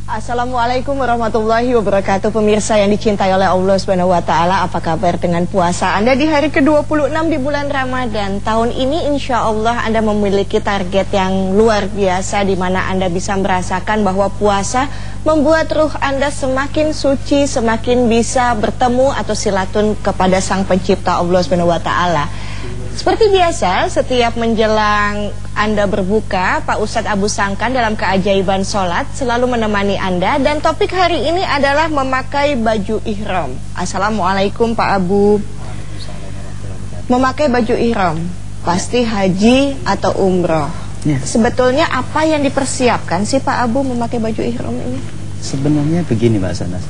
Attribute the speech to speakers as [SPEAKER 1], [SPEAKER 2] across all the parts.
[SPEAKER 1] Assalamualaikum warahmatullahi wabarakatuh. Pemirsa yang dicintai oleh Allah Subhanahu wa taala, apa kabar dengan puasa Anda di hari ke-26 di bulan Ramadan? Tahun ini insya Allah Anda memiliki target yang luar biasa, di mana Anda bisa merasakan bahwa puasa membuat ruh Anda semakin suci, semakin bisa bertemu atau silatun kepada Sang Pencipta Allah Subhanahu wa taala. Seperti biasa, setiap menjelang Anda berbuka, Pak Ustadz Abu Sangkan dalam keajaiban sholat selalu menemani Anda. Dan topik hari ini adalah memakai baju ihram. Assalamualaikum Pak Abu. Memakai baju ihram, pasti haji atau umroh ya. Sebetulnya apa yang dipersiapkan sih Pak Abu memakai baju ihram ini?
[SPEAKER 2] Sebenarnya begini Mbak Sanas,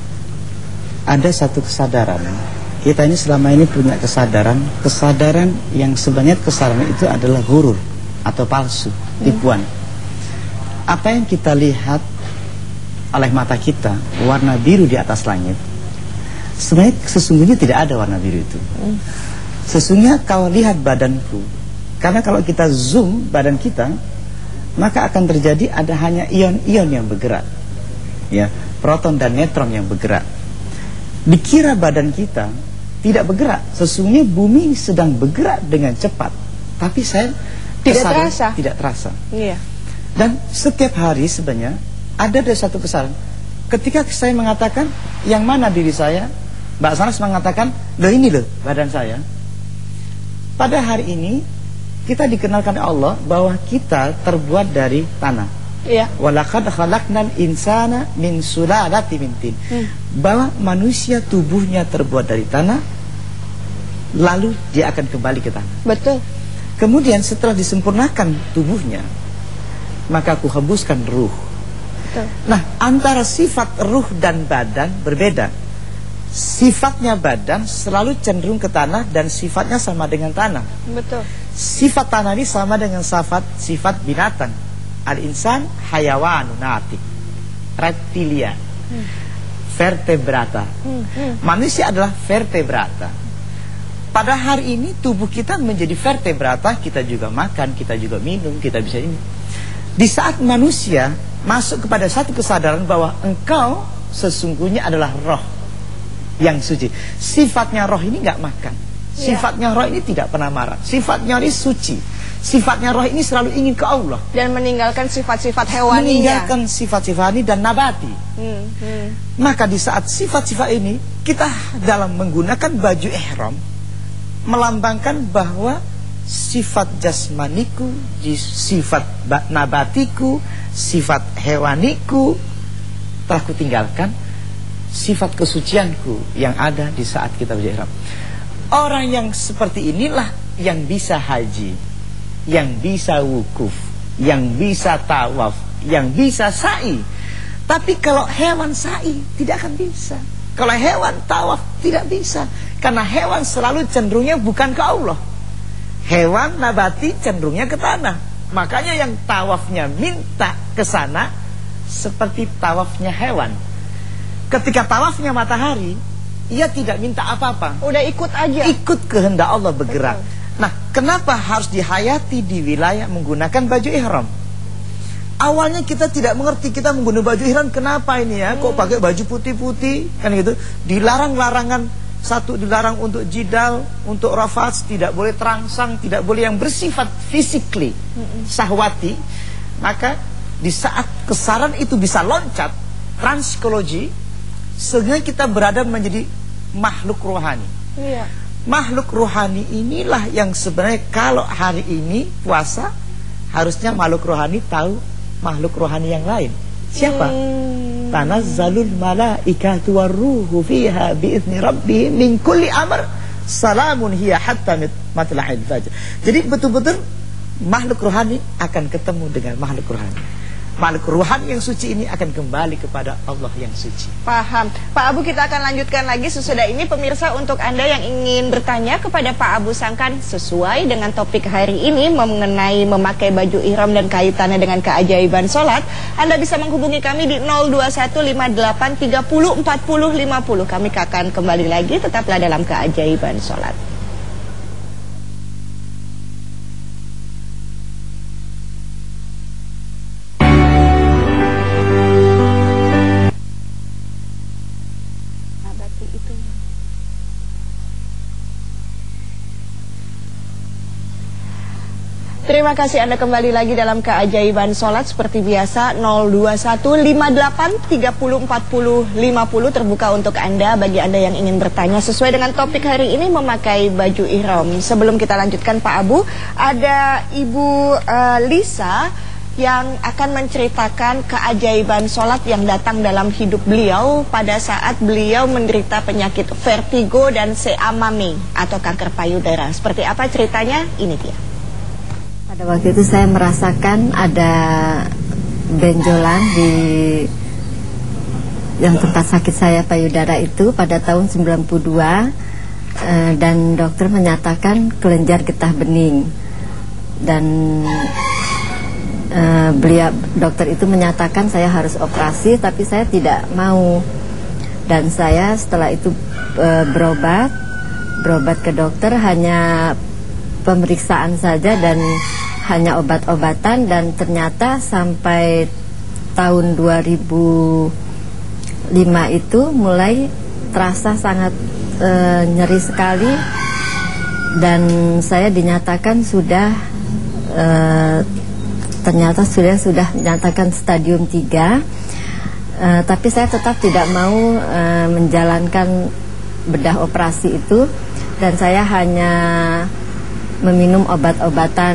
[SPEAKER 2] ada satu kesadaran. Kita ini selama ini punya kesadaran yang sebenarnya kesadaran itu adalah ghurur atau palsu, tipuan. Apa yang kita lihat oleh mata kita, warna biru di atas langit, sebenarnya sesungguhnya tidak ada warna biru itu. Sesungguhnya kau lihat badanku, karena kalau kita zoom badan kita, maka akan terjadi ada hanya ion-ion yang bergerak, ya, proton dan neutron yang bergerak. Dikira badan kita tidak bergerak, sesungguhnya bumi sedang bergerak dengan cepat, tapi saya tidak terasa. Iya. Dan setiap hari sebenarnya ada satu kesalahan. Ketika saya mengatakan yang mana diri saya, Mbak Sanas mengatakan, loh ini loh badan saya. Pada hari ini kita dikenalkan Allah bahwa kita terbuat dari tanah. Iya. Walaqad khalaqnal insana min sulalatin min tin. Bahwa manusia tubuhnya terbuat dari tanah, lalu dia akan kembali ke tanah. Betul. Kemudian setelah disempurnakan tubuhnya, maka aku hembuskan ruh. Betul. Nah, antara sifat ruh dan badan berbeda. Sifatnya badan selalu cenderung ke tanah dan sifatnya sama dengan tanah. Betul. Sifat tanah ini sama dengan sifat binatang. Al-insan hayawanun natik, reptilia, vertebrata. Manusia adalah vertebrata. Pada hari ini tubuh kita menjadi vertebrata, kita juga makan, kita juga minum, kita bisa ini. Di saat manusia masuk kepada satu kesadaran bahwa engkau sesungguhnya adalah roh yang suci. Sifatnya roh ini nggak makan. Sifatnya roh ini tidak pernah marah. Sifatnya ini suci. Sifatnya roh ini selalu ingin ke Allah dan meninggalkan sifat-sifat hewaninya. Meninggalkan sifat-sifat ini dan nabati. Maka di saat sifat-sifat ini kita dalam menggunakan baju ihram melambangkan bahwa sifat jasmaniku, sifat nabatiku, sifat hewaniku telah kutinggalkan, sifat kesucianku yang ada di saat kita baju ihram. Orang yang seperti inilah yang bisa haji, yang bisa wukuf, yang bisa tawaf, yang bisa sa'i. Tapi kalau hewan sa'i tidak akan bisa. Kalau hewan tawaf tidak bisa. Karena hewan selalu cenderungnya bukan ke Allah. Hewan nabati cenderungnya ke tanah. Makanya yang tawafnya minta ke sana seperti tawafnya hewan. Ketika tawafnya matahari, ia tidak minta apa-apa. Udah ikut aja. Ikut kehendak Allah bergerak. Betul. Nah, kenapa harus dihayati di wilayah menggunakan baju ihram? Awalnya kita tidak mengerti, kita menggunakan baju ihram kenapa ini ya? Kok pakai baju putih-putih kan gitu? Dilarang larangan satu, dilarang untuk jidal, untuk rafats, tidak boleh terangsang, tidak boleh yang bersifat physically sahwati. Maka di saat kesaran itu bisa loncat transpsikologi, sehingga kita berada menjadi makhluk rohani. Iya. Makhluk rohani inilah yang sebenarnya kalau hari ini puasa harusnya makhluk rohani tahu makhluk rohani yang lain. Siapa? Tanazzalul malaikatu warruhu fiha biizni rabbihim min kulli amr salamun hiya hatta matla'il fajr. Jadi betul-betul makhluk rohani akan ketemu dengan makhluk rohani. Makhluk rohani yang suci ini akan kembali kepada Allah yang suci. Paham. Pak Abu, kita akan lanjutkan lagi sesudah ini. Pemirsa, untuk Anda yang ingin bertanya kepada Pak Abu Sangkan sesuai dengan topik hari ini mengenai memakai baju ihram dan kaitannya dengan keajaiban sholat, Anda bisa menghubungi kami di 02158304050. Kami akan kembali lagi, tetaplah dalam keajaiban sholat.
[SPEAKER 1] Terima kasih Anda kembali lagi dalam keajaiban sholat seperti biasa 02158304050 terbuka untuk Anda bagi Anda yang ingin bertanya sesuai dengan topik hari ini memakai baju ihram. Sebelum kita lanjutkan Pak Abu, ada Ibu Lisa yang akan menceritakan keajaiban sholat yang datang dalam hidup beliau pada saat beliau menderita penyakit vertigo dan seamami atau kanker payudara. Seperti apa ceritanya? Ini dia.
[SPEAKER 3] Pada waktu itu saya merasakan ada benjolan di yang tempat sakit saya payudara itu pada tahun 92 dan dokter menyatakan kelenjar getah bening dan dokter itu menyatakan saya harus operasi tapi saya tidak mau dan saya setelah itu berobat ke dokter hanya pemeriksaan saja dan hanya obat-obatan dan ternyata sampai tahun 2005 itu mulai terasa sangat nyeri sekali dan saya dinyatakan sudah ternyata sudah dinyatakan stadium 3 tapi saya tetap tidak mau menjalankan bedah operasi itu dan saya hanya meminum obat-obatan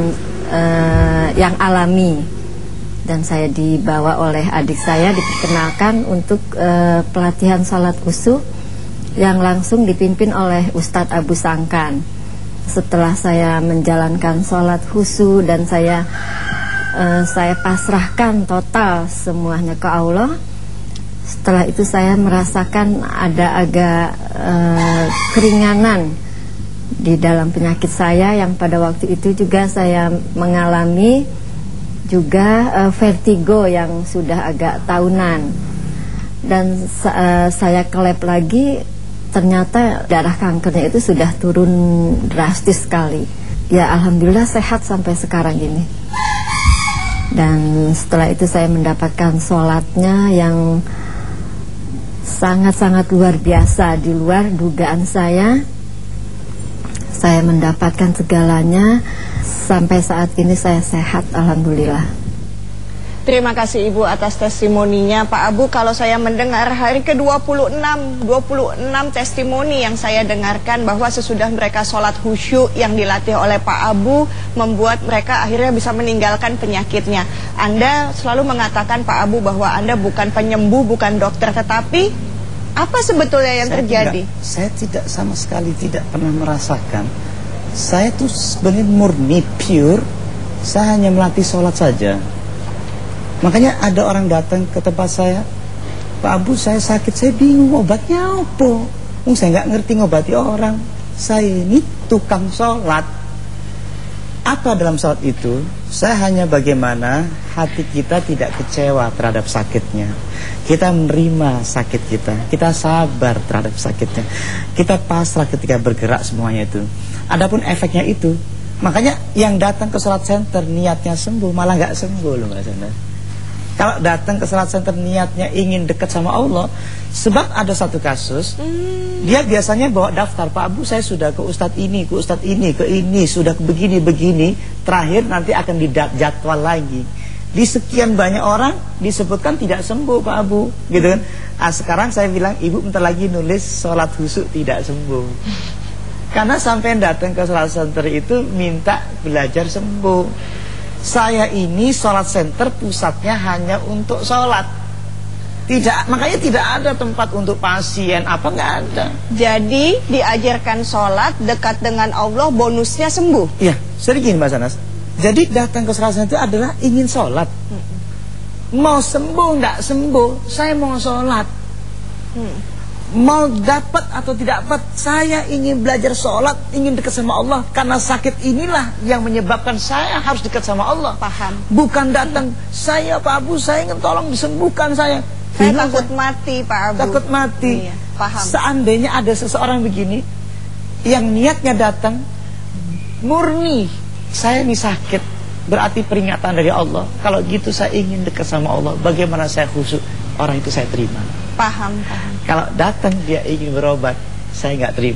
[SPEAKER 3] yang alami dan saya dibawa oleh adik saya diperkenalkan untuk pelatihan sholat khusyuk yang langsung dipimpin oleh Ustadz Abu Sangkan. Setelah saya menjalankan sholat khusyuk dan saya pasrahkan total semuanya ke Allah. Setelah itu saya merasakan ada agak keringanan di dalam penyakit saya yang pada waktu itu juga saya mengalami juga vertigo yang sudah agak tahunan dan saya ke lab lagi ternyata darah kankernya itu sudah turun drastis sekali. Ya alhamdulillah sehat sampai sekarang ini. Dan setelah itu saya mendapatkan sholatnya yang sangat-sangat luar biasa, di luar dugaan saya. Saya mendapatkan segalanya. Sampai saat ini saya sehat, alhamdulillah.
[SPEAKER 1] Terima kasih Ibu atas testimoninya. Pak Abu, kalau saya mendengar hari ke-26 testimoni yang saya dengarkan bahwa sesudah mereka sholat khusyuk yang dilatih oleh Pak Abu membuat mereka akhirnya bisa meninggalkan penyakitnya. Anda selalu mengatakan Pak Abu bahwa Anda bukan penyembuh, bukan dokter, tetapi apa sebetulnya yang terjadi?
[SPEAKER 2] Saya tidak sama sekali tidak pernah merasakan. Saya tuh sebenarnya murni, pure. Saya hanya melatih sholat saja. Makanya ada orang datang ke tempat saya, Pak Abu saya sakit, saya bingung obatnya apa. Saya nggak ngerti ngobati orang. Saya ini tukang sholat. Apa dalam sholat itu? Saya hanya bagaimana hati kita tidak kecewa terhadap sakitnya. Kita menerima sakit kita sabar terhadap sakitnya. Kita pasrah ketika bergerak semuanya itu. Adapun efeknya itu, makanya yang datang ke sholat center niatnya sembuh malah nggak sembuh loh Mbak Sandra. Kalau datang ke sholat center niatnya ingin dekat sama Allah. Sebab ada satu kasus, dia biasanya bawa daftar, Pak Abu saya sudah ke ustadz ini, ke ustadz ini, ke ini, sudah begini, terakhir nanti akan dijadwal lagi. Di sekian banyak orang disebutkan tidak sembuh Pak Abu, gitu kan. Sekarang saya bilang, Ibu bentar lagi nulis sholat khusyuk tidak sembuh. Karena sampai datang ke sholat center itu minta belajar sembuh. Saya ini sholat center pusatnya hanya untuk sholat. Tidak, makanya tidak ada tempat untuk pasien apa, nggak ada.
[SPEAKER 1] Jadi diajarkan sholat dekat dengan Allah, bonusnya sembuh.
[SPEAKER 2] Iya, sedikit Mbak Sanas. Jadi datang ke sholat center itu adalah ingin sholat. Mau sembuh nggak sembuh, saya mau sholat. Mau dapat atau tidak dapat, saya ingin belajar sholat, ingin dekat sama Allah. Karena sakit inilah yang menyebabkan saya harus dekat sama Allah.
[SPEAKER 1] Paham.
[SPEAKER 2] Bukan datang, saya Pak Abu, saya ingin tolong disembuhkan saya.
[SPEAKER 1] Saya takut mati Pak Abu.
[SPEAKER 2] Takut mati.
[SPEAKER 1] Iya, paham.
[SPEAKER 2] Seandainya ada seseorang begini, yang niatnya datang, murni, saya ini sakit, berarti peringatan dari Allah. Kalau gitu saya ingin dekat sama Allah, bagaimana saya khusyuk, orang itu saya terima.
[SPEAKER 1] Paham.
[SPEAKER 2] Kalau datang dia ingin berobat, saya nggak terima.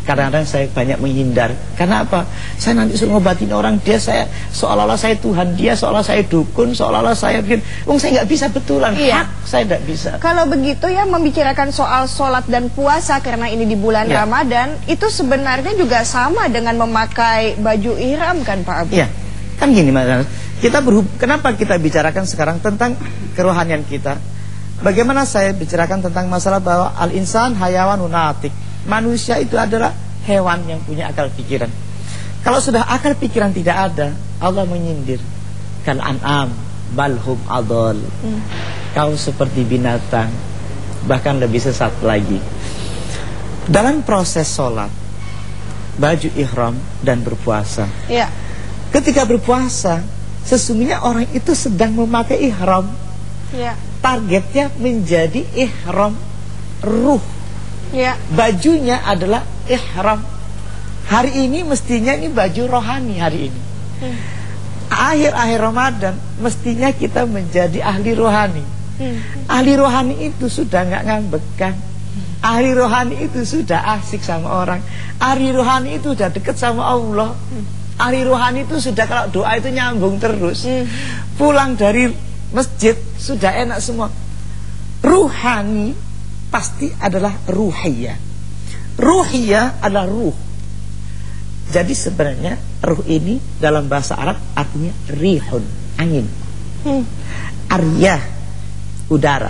[SPEAKER 2] Kadang-kadang saya banyak menghindar. Karena apa? Saya nanti suruh ngobatin orang, saya seolah-olah saya Tuhan, dia seolah saya dukun, seolah-olah saya bikin. Saya nggak bisa betulan.
[SPEAKER 1] Iya.
[SPEAKER 2] Hak saya nggak bisa.
[SPEAKER 1] Kalau begitu ya, membicarakan soal sholat dan puasa karena ini di bulan Ramadan, itu sebenarnya juga sama dengan memakai baju ihram kan Pak Abu?
[SPEAKER 2] Iya. Kan gini Mas, kenapa kita bicarakan sekarang tentang kerohanian kita? Bagaimana saya bicarakan tentang masalah bahwa al-insan hayawan natik. Manusia itu adalah hewan yang punya akal pikiran. Kalau sudah akal pikiran tidak ada, Allah menyindir. Kal an'am balhum adol. Kau seperti binatang, bahkan lebih sesat lagi. Dalam proses sholat, baju ihram dan berpuasa.
[SPEAKER 1] Iya.
[SPEAKER 2] Ketika berpuasa, sesungguhnya orang itu sedang memakai ihram.
[SPEAKER 1] Iya.
[SPEAKER 2] Targetnya menjadi ihram ruh.
[SPEAKER 1] Ya.
[SPEAKER 2] Bajunya adalah ihram. Hari ini mestinya ini baju rohani hari ini. Akhir-akhir Ramadan mestinya kita menjadi ahli rohani. Ahli rohani itu sudah nggak ngambekan. Ahli rohani itu sudah asik sama orang. Ahli rohani itu sudah dekat sama Allah. Ahli rohani itu sudah kalau doa itu nyambung terus. Pulang dari masjid sudah enak semua. Ruhani pasti adalah ruhiyah. Ruhiyah adalah ruh. Jadi sebenarnya ruh ini dalam bahasa Arab artinya rihun, angin. Aryah, udara.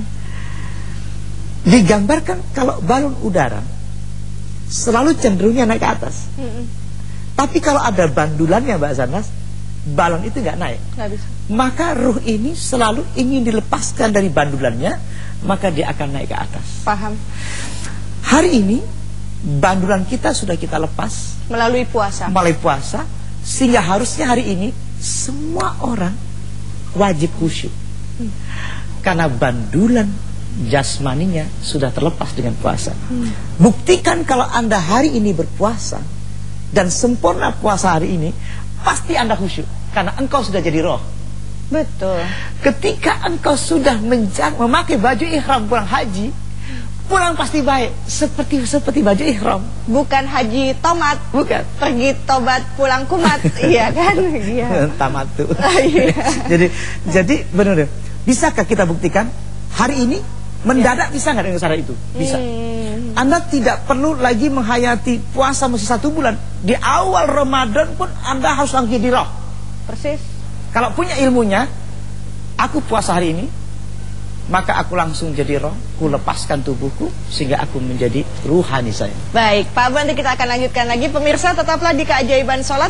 [SPEAKER 2] Digambarkan kalau balon udara selalu cenderungnya naik ke atas. Tapi kalau ada bandulannya Mbak Sanas, balon itu nggak naik.
[SPEAKER 1] Nggak bisa.
[SPEAKER 2] Maka ruh ini selalu ingin dilepaskan dari bandulannya, maka dia akan naik ke atas.
[SPEAKER 1] Paham.
[SPEAKER 2] Hari ini bandulan kita sudah kita lepas
[SPEAKER 1] Melalui puasa.
[SPEAKER 2] sehingga harusnya hari ini semua orang wajib khusyuk. Karena bandulan jasmaninya sudah terlepas dengan puasa. Buktikan kalau Anda hari ini berpuasa dan sempurna puasa hari ini, pasti Anda khusyuk karena engkau sudah jadi roh.
[SPEAKER 1] Betul.
[SPEAKER 2] Ketika engkau sudah memakai baju ihram pulang haji, pulang pasti baik seperti baju ihram.
[SPEAKER 1] Bukan haji tomat,
[SPEAKER 2] Bukan.
[SPEAKER 1] pergi tobat pulang kumat. Iya kan? Iya.
[SPEAKER 2] Tamat tuh.
[SPEAKER 1] Iya.
[SPEAKER 2] Jadi benar. Bisakah kita buktikan hari ini mendadak bisa nggak dengan cara itu? Bisa. Anda tidak perlu lagi menghayati puasa mesti 1 bulan. Di awal Ramadan pun Anda harus langsung jadi roh.
[SPEAKER 1] Persis.
[SPEAKER 2] Kalau punya ilmunya, aku puasa hari ini, maka aku langsung jadi roh, ku lepaskan tubuhku sehingga aku menjadi ruhani saya.
[SPEAKER 1] Baik, Pak Abu, nanti kita akan lanjutkan lagi. Pemirsa, tetaplah di Keajaiban Sholat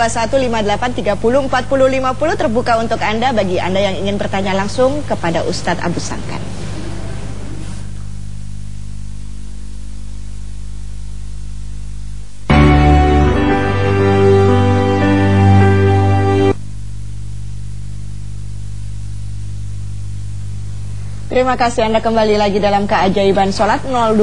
[SPEAKER 1] 0215844050 terbuka untuk Anda bagi Anda yang ingin bertanya langsung kepada Ustadz Abu Sangkan. Terima kasih Anda kembali lagi dalam Keajaiban Sholat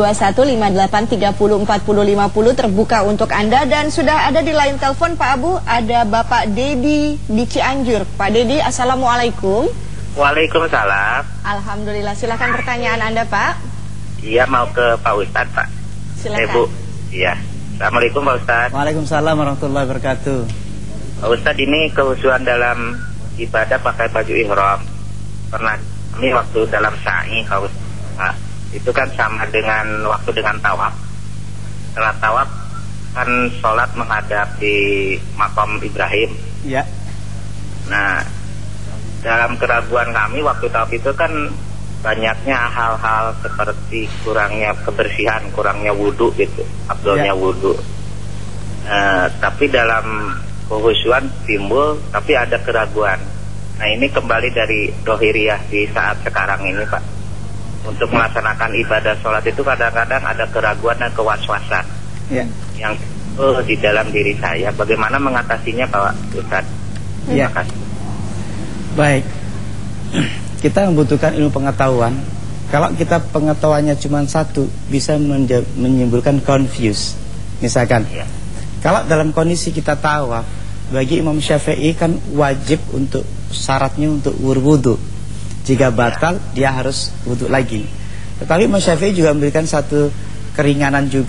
[SPEAKER 1] 0215844050 terbuka untuk Anda. Dan sudah ada di line telepon Pak Abu, ada Bapak Dedi di Cianjur. Pak Dedi, Assalamualaikum.
[SPEAKER 4] Waalaikumsalam.
[SPEAKER 1] Alhamdulillah, silakan pertanyaan Anda Pak.
[SPEAKER 4] Iya, mau ke Pak Ustadz Pak.
[SPEAKER 1] Silakan.
[SPEAKER 4] Bu. Iya. Assalamualaikum Pak Ustadz.
[SPEAKER 2] Waalaikumsalam warahmatullahi wabarakatuh.
[SPEAKER 4] Pak Ustadz, ini kehusuan dalam ibadah pakai baju ihram. Pernah ini waktu dalam sa'i, nah, itu kan sama dengan waktu dengan tawaf. Setelah tawaf kan sholat menghadap di makam Ibrahim.
[SPEAKER 2] Ya.
[SPEAKER 4] Nah, dalam keraguan kami waktu tawaf itu kan banyaknya hal-hal seperti kurangnya kebersihan, kurangnya wudhu gitu, abdolnya wudhu. Tapi dalam kehusuan timbul, tapi ada keraguan. Nah, ini kembali dari dohiriyah di saat sekarang ini Pak. Untuk melaksanakan ibadah sholat itu kadang-kadang ada keraguan dan kewaswasan yang di dalam diri saya. Bagaimana mengatasinya Pak Ustadz? Terima kasih.
[SPEAKER 2] Baik. Kita membutuhkan ilmu pengetahuan. Kalau kita pengetahuannya cuma satu, bisa menimbulkan confuse. Misalkan, kalau dalam kondisi kita tawaf, bagi Imam Syafi'i kan wajib untuk syaratnya untuk berwudu. Jika batal, dia harus wudu lagi. Tetapi Imam Syafi'i juga memberikan satu keringanan juga.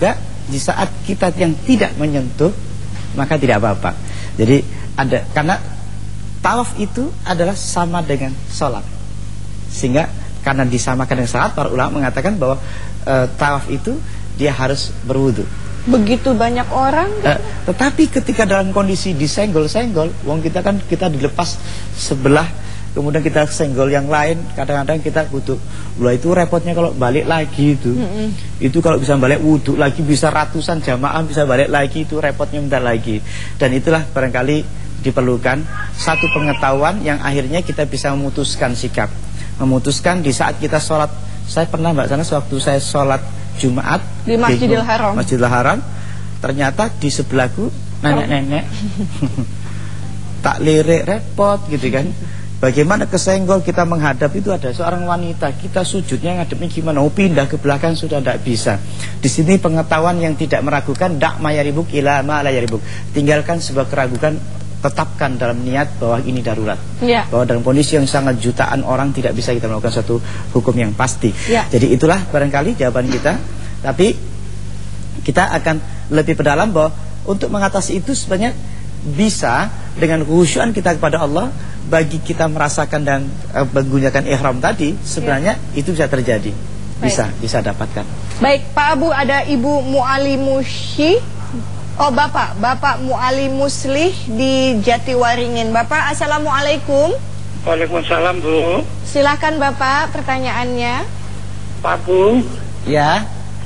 [SPEAKER 2] di saat kita yang tidak menyentuh, maka tidak apa-apa. Jadi karena tawaf itu adalah sama dengan sholat, sehingga karena disamakan dengan sholat, para ulama mengatakan bahwa tawaf itu dia harus berwudu.
[SPEAKER 1] Begitu banyak orang.
[SPEAKER 2] Tetapi ketika dalam kondisi disenggol-senggol, kita dilepas sebelah, kemudian kita senggol yang lain, kadang-kadang kita butuh. Itu repotnya kalau balik lagi itu kalau bisa balik wudu lagi, bisa ratusan jamaah bisa balik lagi, itu repotnya bentar lagi. Dan itulah barangkali diperlukan satu pengetahuan yang akhirnya kita bisa memutuskan sikap, memutuskan di saat kita sholat. Saya pernah Mbak Sana, sewaktu saya sholat Jumat
[SPEAKER 1] di Masjidil Haram.
[SPEAKER 2] Masjidil Haram, ternyata di sebelahku nenek-nenek tak lirik, repot gitu kan. Bagaimana kesenggol, kita menghadap itu ada seorang wanita, kita sujudnya ngadepnya gimana? Pindah ke belakang sudah tidak bisa. Di sini pengetahuan yang tidak meragukan, dak mayaribuk ila ma la yaribuk. Tinggalkan sebuah keraguan, tetapkan dalam niat bahwa ini darurat. Bahwa dalam kondisi yang sangat jutaan orang tidak bisa kita melakukan satu hukum yang pasti. Jadi itulah barangkali jawaban kita. Tapi kita akan lebih berdalam bahwa untuk mengatasi itu sebenarnya bisa dengan khusyuan kita kepada Allah. Bagi kita merasakan dan menggunakan ihram tadi, sebenarnya itu bisa terjadi. Bisa dapatkan.
[SPEAKER 1] Baik, Pak Abu, ada Ibu Mualimushi. Oh, Bapak Muali Muslih di Jatiwaringin. Bapak, assalamualaikum.
[SPEAKER 5] Waalaikumsalam, Bu.
[SPEAKER 1] Silakan Bapak, pertanyaannya.
[SPEAKER 5] Pak Bu.
[SPEAKER 2] Ya.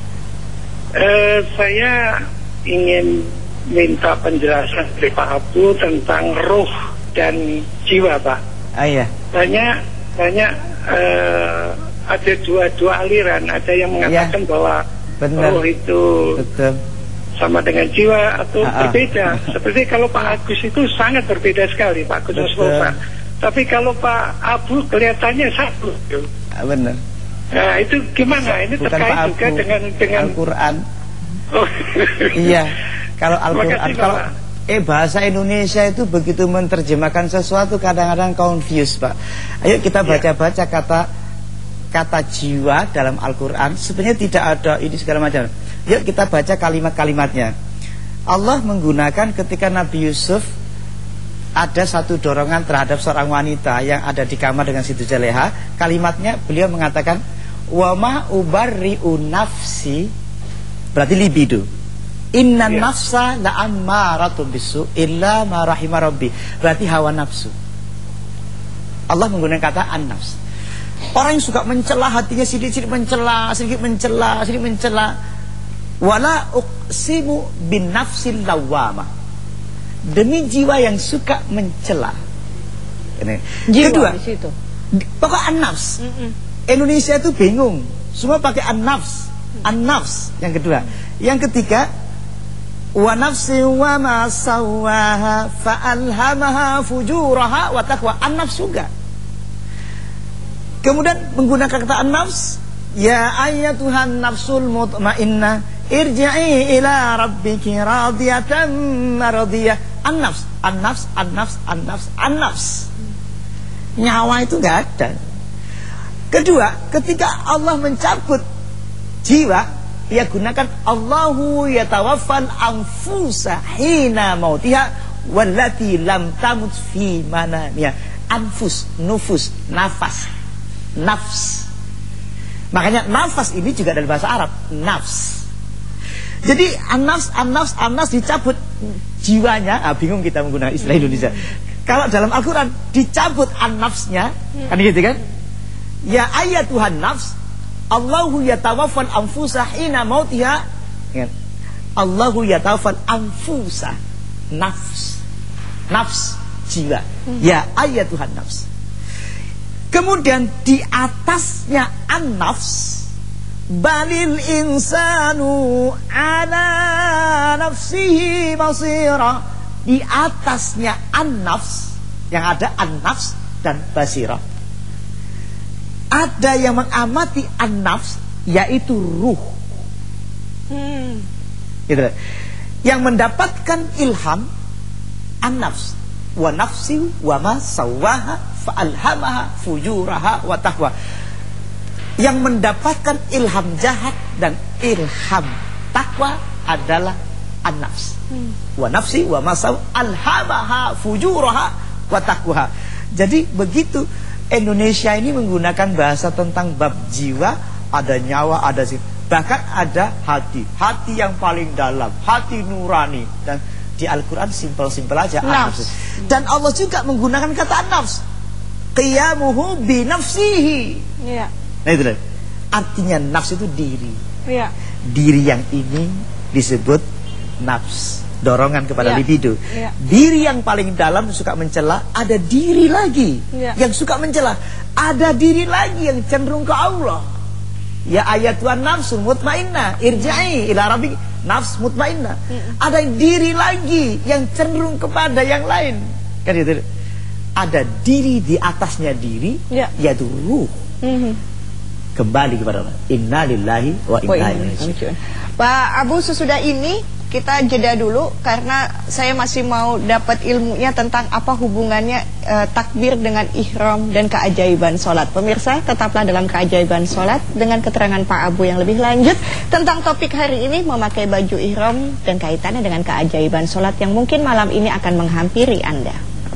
[SPEAKER 5] Saya ingin minta penjelasan dari Pak Abu tentang ruh dan jiwa, Pak.
[SPEAKER 2] Iya.
[SPEAKER 5] Banyak ada dua aliran. Ada yang mengatakan bahwa ruh itu sama dengan jiwa atau berbeda. Seperti kalau Pak Agus itu sangat berbeda sekali, Pak Agus Mustafa. Tapi kalau Pak Abu kelihatannya satu.
[SPEAKER 2] Benar.
[SPEAKER 5] Nah, itu gimana? Ini
[SPEAKER 2] bukan
[SPEAKER 5] terkait juga dengan
[SPEAKER 2] Al-Quran.
[SPEAKER 5] Oh.
[SPEAKER 2] Iya. Kalau Al-Quran, kalau bahasa Indonesia itu begitu menerjemahkan sesuatu kadang-kadang confuse, Pak. Ayo kita baca-baca kata jiwa dalam Al-Quran. Sebenarnya tidak ada ini segala macam. Yuk kita baca kalimat-kalimatnya. Allah menggunakan ketika Nabi Yusuf ada satu dorongan terhadap seorang wanita yang ada di kamar dengan Siti Zaleha. Kalimatnya beliau mengatakan, wa ma ubarri'u nafsi, berarti libido. Inna nafsa la'ammaratun bisu illa ma rahima rabbi, berarti hawa nafsu. Allah menggunakan kata an-nafs. Orang yang suka mencela hatinya, sedikit mencela. Wala uqsimu bin nafsil lawwamah, demi jiwa yang suka mencela. Kedua, pokok an-nafs. Indonesia itu bingung, semua pakai an-nafs. An-nafs yang kedua. Yang ketiga, wa nafsi wa ma sawwaha fa alhamaha fujuraha wa taqwa, an-nafs juga. Kemudian menggunakan kata an-nafs, ya ayyatuhan nafsul mutmainnah irji'i ila rabbiki radiyatan mardiyah. An-nafs, an-nafs, an-nafs, an-nafs, an-nafs. Nyawa itu enggak ada. Kedua, ketika Allah mencabut jiwa, ia gunakan Allahu yatawaffal anfusa hina mautiha wallati lam tamut fi manamiha. Anfus, nufus, nafas, nafs. Makanya nafas ini juga dari bahasa Arab, nafs. Jadi an-nafs dicabut jiwanya. Bingung kita menggunakan istilah Indonesia. Kalau dalam Al-Quran dicabut an-nafsnya, kan gitu kan? Ya ayyatuhan nafs, Allahu yatawaffal anfusa hina mautiha. Allahu yatawaffal anfusa, nafs, nafs, jiwa. Ya ayyatuhan nafs. Kemudian di atasnya an-nafs, balil insanu ala nafsihi basira. Di atasnya an-nafs, yang ada an-nafs dan basira. Ada yang mengamati an-nafs, yaitu ruh. Gitu. Yang mendapatkan ilham an-nafs. Wa nafsi wa ma sawwaha fa alhamaha fujuraha wa taqwa. Yang mendapatkan ilham jahat dan ilham takwa adalah an-nafs. Wa nafsi wa masaw alhamaha fujuraha wa taqwaha. Jadi begitu Indonesia ini menggunakan bahasa tentang bab jiwa, ada nyawa, ada sih. Bahkan ada hati yang paling dalam, hati nurani. Dan di Al-Quran simpel-simpel aja an-nafs. Dan Allah juga menggunakan kata an-nafs, qiyamuhu bi nafsihi.
[SPEAKER 1] Iya.
[SPEAKER 2] Nah itu lah. Artinya nafs itu diri.
[SPEAKER 1] Iya.
[SPEAKER 2] Diri yang ini disebut nafs, dorongan kepada libido.
[SPEAKER 1] Iya.
[SPEAKER 2] Diri yang paling dalam suka mencela, ada diri lagi yang suka mencela, ada diri lagi yang cenderung ke Allah. Ya ayatuan nafsul mutmainnah irja'i ila rabbik, nafs mutmainnah. Ada diri lagi yang cenderung kepada yang lain. Kan itu. Ada diri di atasnya diri, yaitu ruh. Kembali kepada Allah. Inna lillahi wa inna ilaihi raji'un.
[SPEAKER 1] Pak Abu, sesudah ini kita jeda dulu karena saya masih mau dapat ilmunya tentang apa hubungannya takbir dengan ihram dan keajaiban sholat. Pemirsa, tetaplah dalam keajaiban sholat dengan keterangan Pak Abu yang lebih lanjut tentang topik hari ini, memakai baju ihram dan kaitannya dengan keajaiban sholat yang mungkin malam ini akan menghampiri Anda.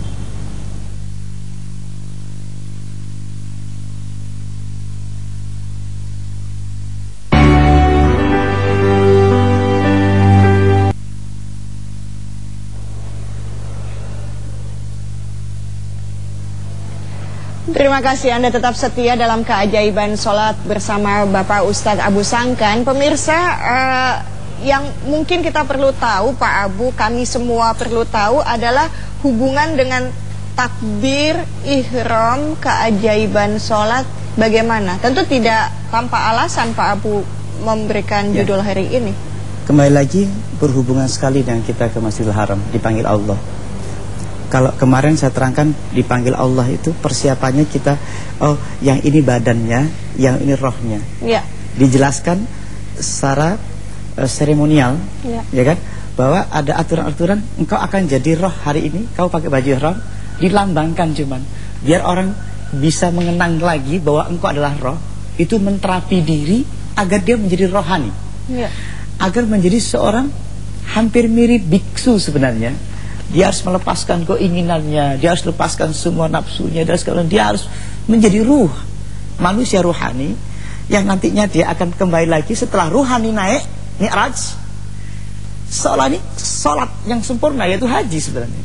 [SPEAKER 1] Terima kasih Anda tetap setia dalam keajaiban sholat bersama Bapak Ustadz Abu Sangkan. Pemirsa, yang mungkin kita perlu tahu, Pak Abu, kami semua perlu tahu adalah hubungan dengan takbir, ihram, keajaiban sholat bagaimana. Tentu tidak tanpa alasan Pak Abu memberikan judul hari ini.
[SPEAKER 2] Kembali lagi berhubungan sekali dengan kita ke Masjidil Haram, dipanggil Allah. Kalau kemarin saya terangkan dipanggil Allah itu persiapannya kita, oh yang ini badannya, yang ini rohnya.
[SPEAKER 1] Ya.
[SPEAKER 2] Dijelaskan secara seremonial, ya kan, bahwa ada aturan-aturan engkau akan jadi roh hari ini, kau pakai baju ihram, dilambangkan cuman biar orang bisa mengenang lagi bahwa engkau adalah roh, itu menterapi diri agar dia menjadi rohani. Ya. Agar menjadi seorang hampir mirip biksu sebenarnya. Dia harus melepaskan keinginannya, dia harus lepaskan semua nafsunya, dan sekarang dia harus menjadi ruh, manusia ruhani yang nantinya dia akan kembali lagi setelah ruhani naik mi'raj. Seolah ini sholat yang sempurna, yaitu haji sebenarnya.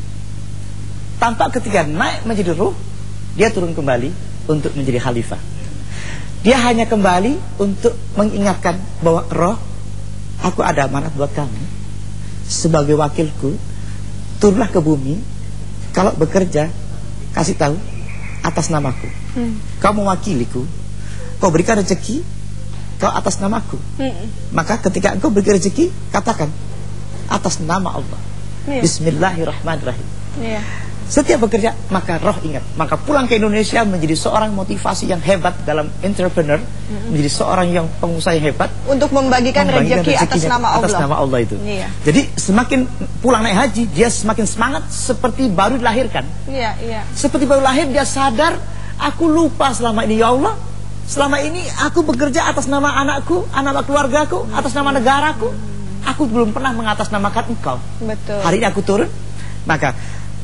[SPEAKER 2] Tanpa ketika naik menjadi ruh, dia turun kembali untuk menjadi khalifah. Dia hanya kembali untuk mengingatkan bahwa roh, aku ada amanat buat kamu sebagai wakilku. Turunlah ke bumi, kalau bekerja kasih tahu atas namaku. Kau mewakiliku, kau berikan rezeki, kau atas namaku. Maka ketika engkau beri rezeki, katakan atas nama Allah. Bismillahirrahmanirrahim. Setiap bekerja, maka roh ingat. Maka pulang ke Indonesia menjadi seorang motivasi yang hebat dalam entrepreneur, menjadi seorang yang pengusaha yang hebat
[SPEAKER 1] untuk membagikan rezeki atas nama Allah.
[SPEAKER 2] Atas nama Allah itu. Jadi semakin pulang naik haji, dia semakin semangat seperti baru dilahirkan. Seperti baru lahir, dia sadar, aku lupa selama ini ya Allah. Selama ini aku bekerja atas nama anakku, anak keluargaku, atas nama negaraku. Aku belum pernah mengatasnamakan engkau.
[SPEAKER 1] Betul.
[SPEAKER 2] Hari ini aku turun, maka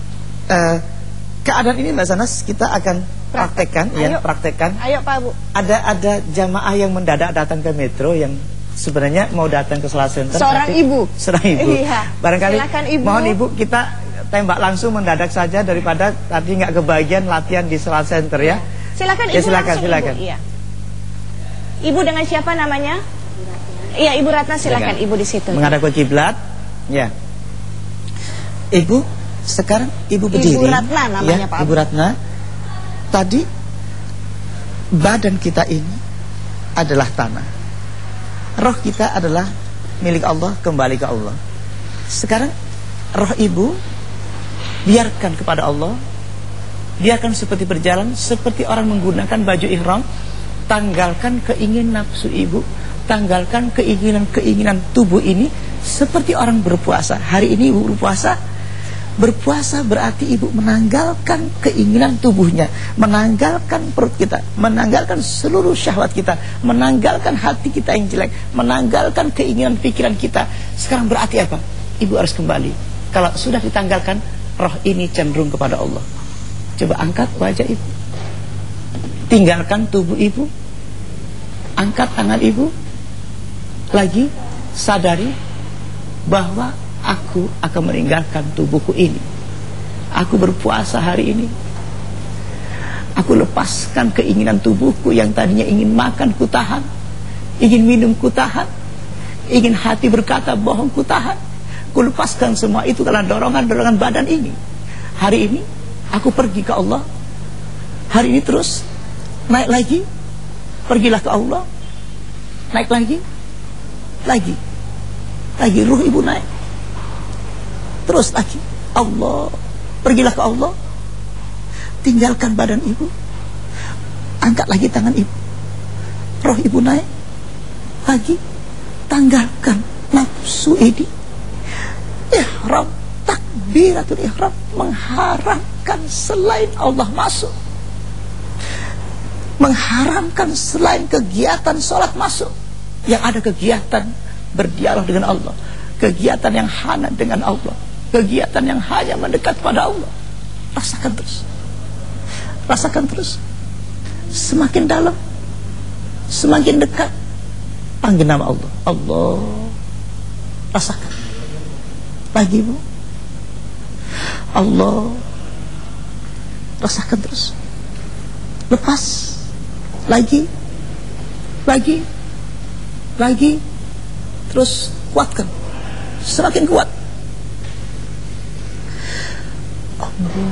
[SPEAKER 2] keadaan ini Mbak Sanas kita akan praktekkan.
[SPEAKER 1] Ayo.
[SPEAKER 2] Praktekkan.
[SPEAKER 1] Ayo Pak Abu.
[SPEAKER 2] Ada jamaah yang mendadak datang ke metro yang sebenarnya mau datang ke Salat Center.
[SPEAKER 1] Seorang ibu.
[SPEAKER 2] Iya. Barangkali
[SPEAKER 1] ibu.
[SPEAKER 2] Mohon ibu kita tembak langsung mendadak saja daripada tadi nggak kebagian latihan di Salat Center ya.
[SPEAKER 1] Silakan ibu.
[SPEAKER 2] Ya, silakan.
[SPEAKER 1] Ibu. Iya. Ibu dengan siapa namanya? Iya, Ibu Ratna, silakan ibu di situ.
[SPEAKER 2] Menghadap ke kiblat. Ya. Ibu sekarang ibu berdiri.
[SPEAKER 1] Ibu Ratna namanya,
[SPEAKER 2] ya,
[SPEAKER 1] Pak Abu.
[SPEAKER 2] Ibu Ratna. Tadi badan kita ini adalah tanah. Roh kita adalah milik Allah, kembali ke Allah. Sekarang roh ibu biarkan kepada Allah. Biarkan seperti berjalan, seperti orang menggunakan baju ihram. Tanggalkan keinginan nafsu ibu, tanggalkan keinginan tubuh ini seperti orang berpuasa. Hari ini ibu berpuasa, Berpuasa berarti ibu menanggalkan keinginan tubuhnya, menanggalkan perut kita, menanggalkan seluruh syahwat kita, menanggalkan hati kita yang jelek, menanggalkan keinginan pikiran kita. Sekarang berarti apa? Ibu harus kembali. Kalau sudah ditanggalkan, roh ini cenderung kepada Allah. Coba angkat wajah ibu, tinggalkan tubuh ibu, angkat tangan ibu. Lagi sadari bahwa aku akan meninggalkan tubuhku ini. Aku berpuasa hari ini. Aku lepaskan keinginan tubuhku yang tadinya ingin makan ku tahan, ingin minum ku tahan, ingin hati berkata bohong ku tahan. Ku lepaskan semua itu karena dorongan-dorongan badan ini. Hari ini aku pergi ke Allah. Hari ini terus naik lagi. Pergilah ke Allah. Naik lagi. Lagi ruh ibu naik. Terus lagi Allah. Pergilah ke Allah. Tinggalkan badan ibu. Angkat lagi tangan ibu. Roh ibu naik. Lagi. Tanggalkan nafsu ini. Ihram, takbiratul ihram, mengharamkan selain Allah masuk. Mengharamkan selain kegiatan sholat masuk. Yang ada kegiatan berdialog dengan Allah, kegiatan yang hana dengan Allah, kegiatan yang hanya mendekat pada Allah. Rasakan terus. Rasakan terus. Semakin dalam, semakin dekat. Panggil nama Allah. Allah. Rasakan. Lagi bu. Allah. Rasakan terus. Lepas. Lagi. Terus kuatkan. Semakin kuat. Allah.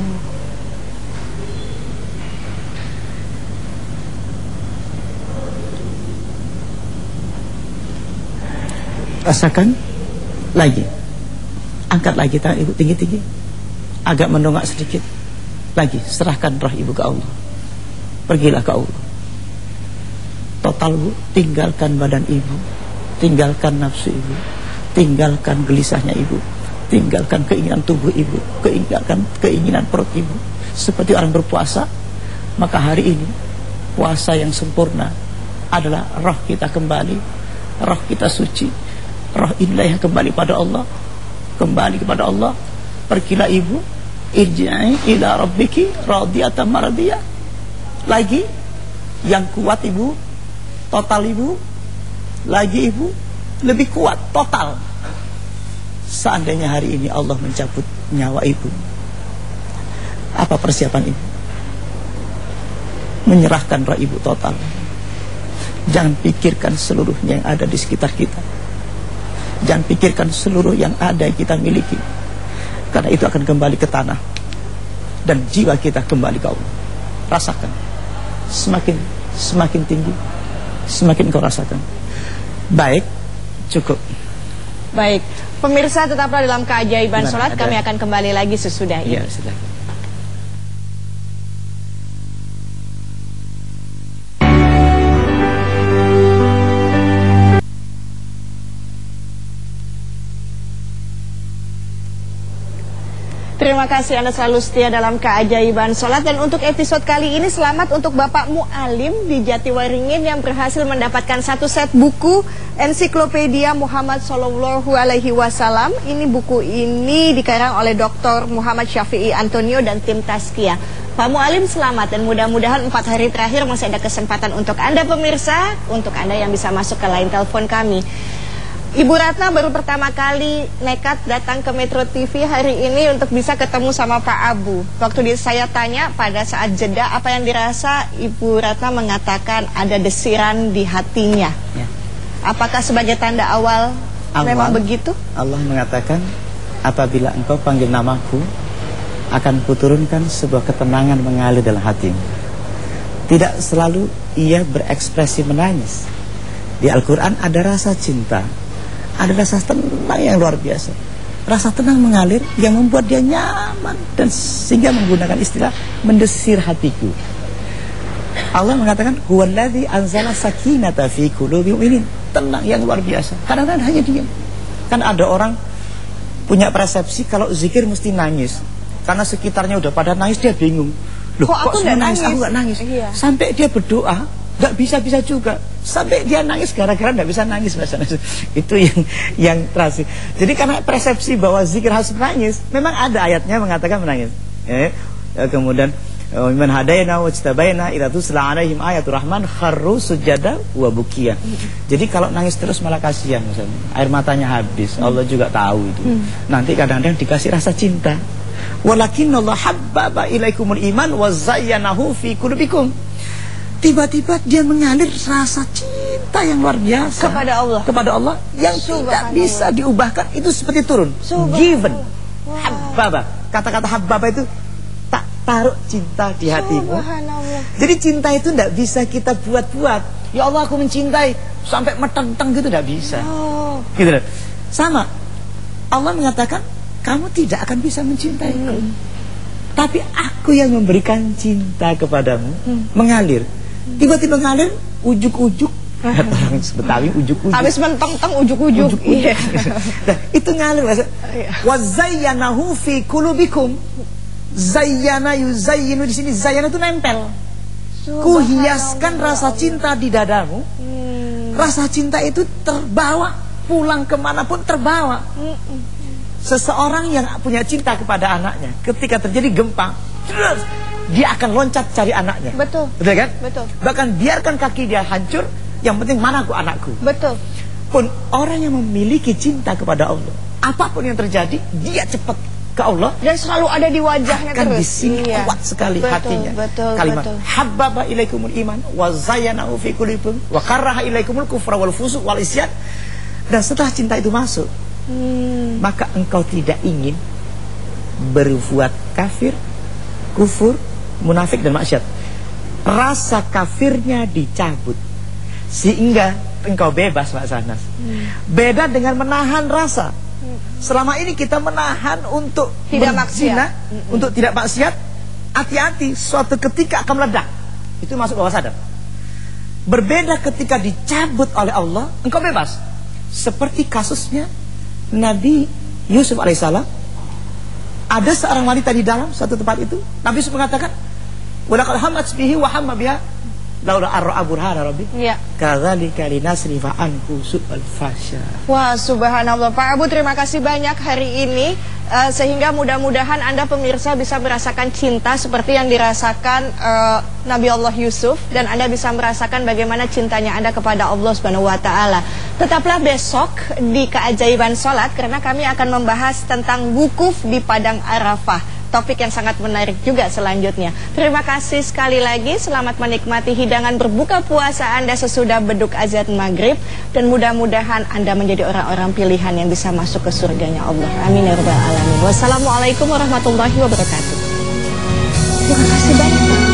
[SPEAKER 2] Rasakan. Lagi. Angkat lagi tangan ibu tinggi-tinggi. Agak mendongak sedikit. Lagi. Serahkan roh ibu ke Allah. Pergilah ke Allah. Total bu. Tinggalkan badan ibu. Tinggalkan nafsu ibu. Tinggalkan gelisahnya ibu. Tinggalkan keinginan tubuh ibu. Tinggalkan keinginan perut ibu. Seperti orang berpuasa. Maka hari ini puasa yang sempurna adalah roh kita kembali. Roh kita suci. Roh inilah yang kembali pada Allah. Kembali kepada Allah. Pergilah ibu. Irji'i ila rabbiki radiyatan maradiyah. Lagi. Yang kuat ibu. Total ibu. Lagi ibu. Lebih kuat. Total. Seandainya hari ini Allah mencabut nyawa ibu, apa persiapan ibu? Menyerahkan roh ibu total. Jangan pikirkan seluruhnya yang ada di sekitar kita. Jangan pikirkan seluruh yang ada yang kita miliki. Karena itu akan kembali ke tanah. Dan jiwa kita kembali ke Allah. Rasakan. Semakin tinggi, semakin kau rasakan. Baik, cukup.
[SPEAKER 1] Baik, pemirsa tetaplah dalam keajaiban sholat. Kami akan kembali lagi sesudah ini.
[SPEAKER 2] Iya, sudah.
[SPEAKER 1] Terima kasih Anda selalu setia dalam keajaiban sholat. Dan untuk episode kali ini selamat untuk Bapak Mu'alim di Jatiwaringin yang berhasil mendapatkan 1 set buku Ensiklopedia Muhammad Sallallahu Alaihi Wasallam. Ini buku ini dikarang oleh Dr. Muhammad Syafi'i Antonio dan tim Tazkiyah. Pak Mu'alim selamat dan mudah-mudahan 4 hari terakhir masih ada kesempatan untuk Anda pemirsa, untuk Anda yang bisa masuk ke line telepon kami. Ibu Ratna baru pertama kali nekat datang ke Metro TV hari ini untuk bisa ketemu sama Pak Abu. Waktu saya tanya pada saat jeda apa yang dirasa, Ibu Ratna mengatakan ada desiran di hatinya. Ya. Apakah sebagai tanda awal memang begitu?
[SPEAKER 2] Allah mengatakan, apabila engkau panggil namaku, akan kuturunkan sebuah ketenangan mengalir dalam hatimu. Tidak selalu ia berekspresi menangis. Di Al-Quran ada rasa cinta, ada rasa tenang yang luar biasa. Rasa tenang mengalir yang membuat dia nyaman, dan sehingga menggunakan istilah mendesir hatiku. Allah mengatakan huwallazi anzala sakinata fi qulubil mu'minin. Tenang yang luar biasa. Kadang-kadang hanya diam. Kan ada orang punya persepsi kalau zikir mesti nangis. Karena sekitarnya udah pada nangis, dia bingung. Loh, kok aku nggak nangis? Aku nggak nangis. Iya. Sampai dia berdoa, nggak bisa juga. Sampai dia nangis gara-gara nggak bisa nangis. Itu yang terasa. Jadi karena persepsi bahwa zikir harus menangis, memang ada ayatnya mengatakan menangis. Kemudian man hadayna wajtabaina idza tusla alaihim ayatul rahman kharru sujada wa bukiya. Jadi kalau nangis terus malah kasihan, misalnya air matanya habis. Allah juga tahu itu. Nanti kadang-kadang dikasih rasa cinta. Walakinallahu habbaba ilaikumul iman wa zayyanahu fi qulubikum. Tiba-tiba dia mengalir rasa cinta yang luar biasa kepada Allah yang tidak bisa diubahkan. Itu seperti turun, given. Habbaba, kata-kata habbaba itu tak taruh cinta di hatimu. Jadi cinta itu tidak bisa kita buat-buat. Ya Allah, aku mencintai sampai meteng-teng gitu, tidak bisa. Gitu loh. Sama, Allah mengatakan kamu tidak akan bisa mencintaiku, tapi aku yang memberikan cinta kepadamu. Mengalir, tiba-tiba mengalir, ujuk-ujuk. Kata orang Betawi, ujuk-ujuk. Habis menteng-teng, ujuk-ujuk. Nah, itu ngalir. Wa zayyanahu fi qulubikum. Zayyana yuzayyinu, di sini zayyana itu nempel. Kuhiaskan rasa cinta di dadamu. Rasa cinta itu terbawa, pulang kemanapun terbawa. Seseorang yang punya cinta kepada anaknya, ketika terjadi gempa, dia akan loncat cari anaknya. Betul. Betul kan? Betul. Bahkan biarkan kaki dia hancur, yang penting mana aku anakku. Betul. Pun orang yang memiliki cinta kepada Allah, apapun yang terjadi, dia cepat ke Allah dan selalu ada di wajahnya terus. Kan di sini kuat sekali hatinya. Betul, kalimat habbaba ilaikumul iman wa zayyanahu fi qulubikum wa karaha ilaikumul kufra wal fusuq wal isyan. Dan setelah cinta itu masuk, maka engkau tidak ingin berbuat kafir, kufur, munafik dan maksiat. Rasa kafirnya dicabut sehingga engkau bebas, Pak Sanas. Beda dengan menahan rasa. Selama ini kita menahan untuk tidak maksiat, untuk tidak maksiat. Hati-hati, suatu ketika akan meledak. Itu masuk bawah sadar. Berbeda ketika dicabut oleh Allah, engkau bebas. Seperti kasusnya Nabi Yusuf alaihissalam. Ada seorang wanita di dalam satu tempat itu. Nabi Yusuf mengatakan, walaqad hammat bihi wa hamma biha laula arra'a burhana rabbi. Ya. Kadzalika linasrifa anhu su'al fasya. Wah, subhanallah. Pak Abu, terima kasih banyak hari ini. Sehingga mudah-mudahan Anda pemirsa bisa merasakan cinta seperti yang dirasakan Nabi Allah Yusuf, dan Anda bisa merasakan bagaimana cintanya Anda kepada Allah Subhanahu wa taala. Tetaplah besok di Keajaiban Salat karena kami akan membahas tentang wukuf di Padang Arafah. Topik yang sangat menarik juga selanjutnya. Terima kasih sekali lagi. Selamat menikmati hidangan berbuka puasa Anda sesudah beduk azan maghrib. Dan mudah-mudahan Anda menjadi orang-orang pilihan yang bisa masuk ke surganya Allah. Amin ya rabbal alamin. Wassalamualaikum warahmatullahi wabarakatuh. Terima kasih banyak.